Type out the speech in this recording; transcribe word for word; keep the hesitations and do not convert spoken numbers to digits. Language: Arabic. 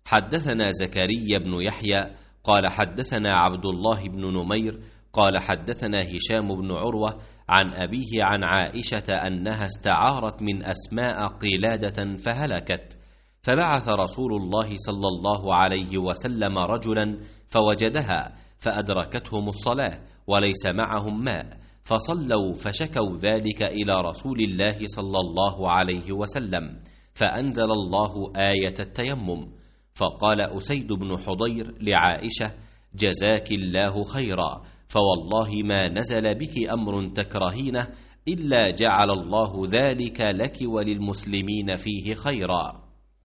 حدثنا زكريا بن يحيى قال حدثنا عبد الله بن نمير قال حدثنا هشام بن عروة عن أبيه عن عائشة أنها استعارت من أسماء قلادة فهلكت، فبعث رسول الله صلى الله عليه وسلم رجلا فوجدها فأدركتهم الصلاة وليس معهم ماء، فصلوا فشكوا ذلك إلى رسول الله صلى الله عليه وسلم، فأنزل الله آية التيمم. فقال أسيد بن حضير لعائشة: جزاك الله خيرا، فوالله ما نزل بك أمر تكرهينه إلا جعل الله ذلك لك وللمسلمين فيه خيرا.